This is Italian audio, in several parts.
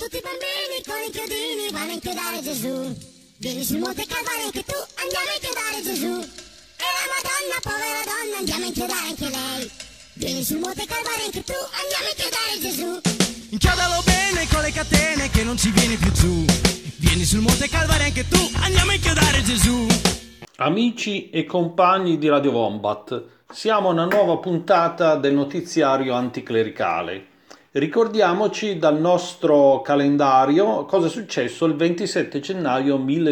tutti i bambini con i chiodini vanno a inchiodare Gesù. Vieni sul Monte Calvario anche tu, andiamo a inchiodare Gesù. E la Madonna, povera donna, andiamo a inchiodare anche lei. Vieni sul Monte Calvario anche tu, andiamo a inchiodare Gesù. Inchiodalo bene con le catene che non ci vieni più giù. Vieni sul Monte Calvario anche tu, andiamo a inchiodare Gesù. Amici e compagni di Radio Wombat, siamo a una nuova puntata del notiziario anticlericale. Ricordiamoci dal nostro calendario cosa è successo il 27 gennaio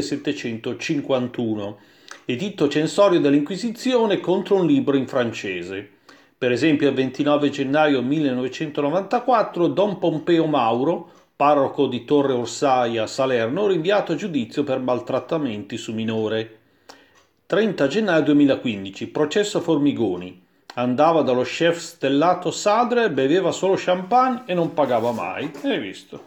1751, editto censorio dell'Inquisizione contro un libro in francese. Per esempio, il 29 gennaio 1994 Don Pompeo Mauro, parroco di Torre Orsaia a Salerno, rinviato a giudizio per maltrattamenti su minore. 30 gennaio 2015 processo Formigoni. Andava dallo chef stellato Sadre, beveva solo champagne e non pagava mai. Hai visto?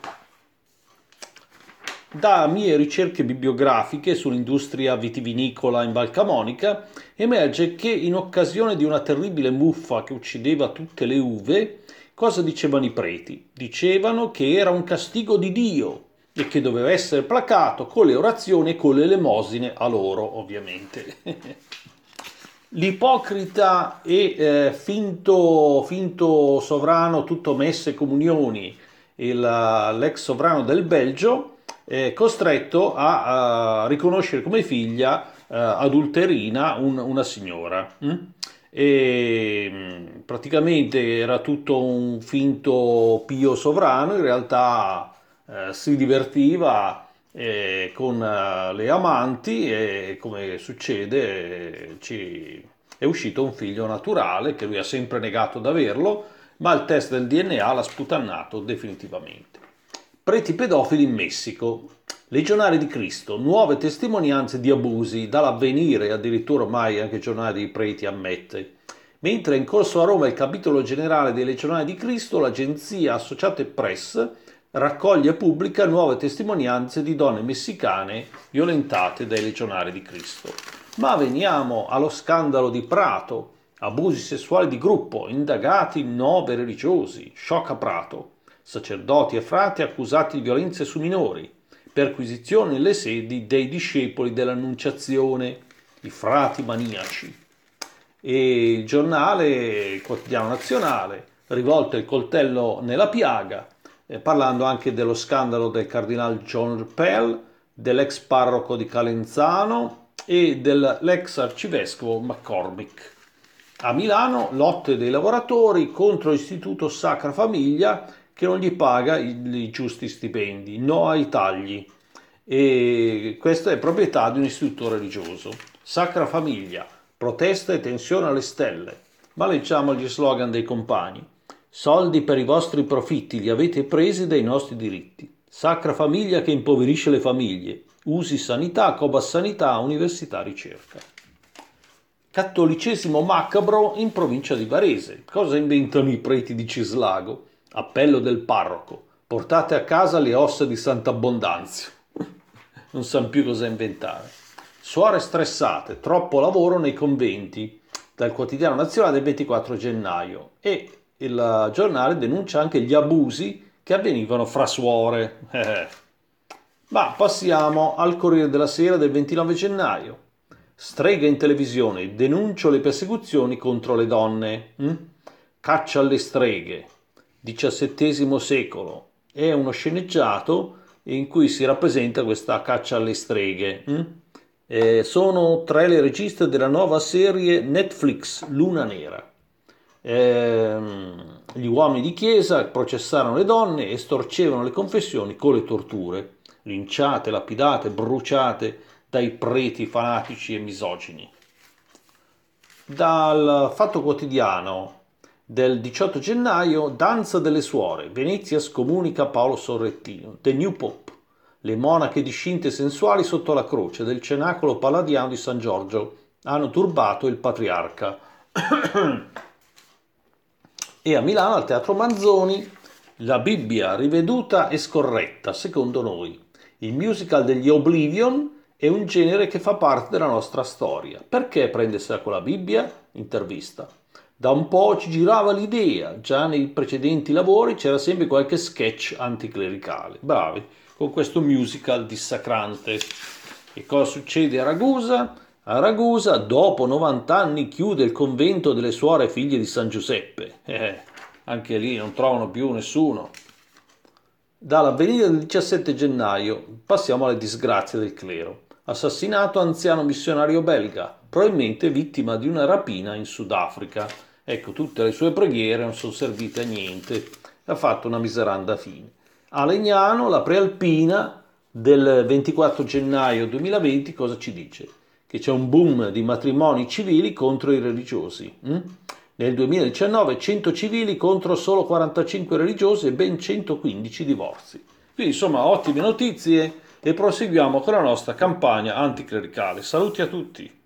Da mie ricerche bibliografiche sull'industria vitivinicola in Val Camonica emerge che in occasione di una terribile muffa che uccideva tutte le uve, cosa dicevano i preti? Dicevano che era un castigo di Dio e che doveva essere placato con le orazioni e con le elemosine a loro, ovviamente. L'ipocrita e finto sovrano tutto messe e comunioni, l'ex sovrano del Belgio, è costretto a riconoscere come figlia adulterina una signora. E praticamente era tutto un finto pio sovrano, in realtà si divertiva con le amanti e, come succede, è uscito un figlio naturale che lui ha sempre negato di averlo, ma il test del DNA l'ha sputannato definitivamente. Preti pedofili in Messico. Legionari di Cristo, nuove testimonianze di abusi, dall'Avvenire, addirittura ormai anche il giornale dei preti ammette. Mentre è in corso a Roma il capitolo generale dei Legionari di Cristo, l'agenzia Associated Press raccoglie e pubblica nuove testimonianze di donne messicane violentate dai Legionari di Cristo. Ma veniamo allo scandalo di Prato, abusi sessuali di gruppo, indagati 9 religiosi, shock a Prato, sacerdoti e frati accusati di violenze su minori, perquisizioni nelle sedi dei discepoli dell'Annunciazione, i frati maniaci. E il giornale, il quotidiano nazionale, rivolta il coltello nella piaga, parlando anche dello scandalo del cardinal John Pell, dell'ex parroco di Calenzano e dell'ex arcivescovo McCormick. A Milano, lotte dei lavoratori contro l'Istituto Sacra Famiglia che non gli paga i giusti stipendi, no ai tagli. E questa è proprietà di un istituto religioso. Sacra Famiglia, protesta e tensione alle stelle. Ma leggiamo gli slogan dei compagni. Soldi per i vostri profitti li avete presi dai nostri diritti. Sacra Famiglia che impoverisce le famiglie. Usi sanità, Cobas sanità, università, ricerca. Cattolicesimo macabro in provincia di Varese. Cosa inventano i preti di Cislago? Appello del parroco. Portate a casa le ossa di Sant'Abbondanzio. Non sanno più cosa inventare. Suore stressate, troppo lavoro nei conventi. Dal quotidiano nazionale del 24 gennaio. E il giornale denuncia anche gli abusi che avvenivano fra suore. Ma passiamo al Corriere della Sera del 29 gennaio. Strega in televisione, denuncio le persecuzioni contro le donne. Caccia alle streghe, XVII secolo. È uno sceneggiato in cui si rappresenta questa caccia alle streghe. Sono 3 le registe della nuova serie Netflix Luna Nera. Gli uomini di chiesa processarono le donne e estorcevano le confessioni con le torture, linciate, lapidate, bruciate dai preti fanatici e misogini. Dal Fatto Quotidiano del 18 gennaio, danza delle suore, Venezia scomunica Paolo Sorrentino, The New Pope, le monache discinte sensuali sotto la croce del cenacolo palladiano di San Giorgio hanno turbato il patriarca. E a Milano, al Teatro Manzoni, la Bibbia riveduta e scorretta, secondo noi. Il musical degli Oblivion è un genere che fa parte della nostra storia. Perché prendersela con la Bibbia? Intervista. Da un po' ci girava l'idea, già nei precedenti lavori c'era sempre qualche sketch anticlericale. Bravi, con questo musical dissacrante. E cosa succede a Ragusa? A Ragusa, dopo 90 anni, chiude il convento delle suore figlie di San Giuseppe. Anche lì non trovano più nessuno. Dall'avvenire del 17 gennaio passiamo alle disgrazie del clero. Assassinato anziano missionario belga, probabilmente vittima di una rapina in Sudafrica. Ecco, tutte le sue preghiere non sono servite a niente. Ha fatto una miseranda fine. A Legnano, la prealpina del 24 gennaio 2020 cosa ci dice? Che c'è un boom di matrimoni civili contro i religiosi. Nel 2019 100 civili contro solo 45 religiosi e ben 115 divorzi. Quindi insomma ottime notizie e proseguiamo con la nostra campagna anticlericale. Saluti a tutti!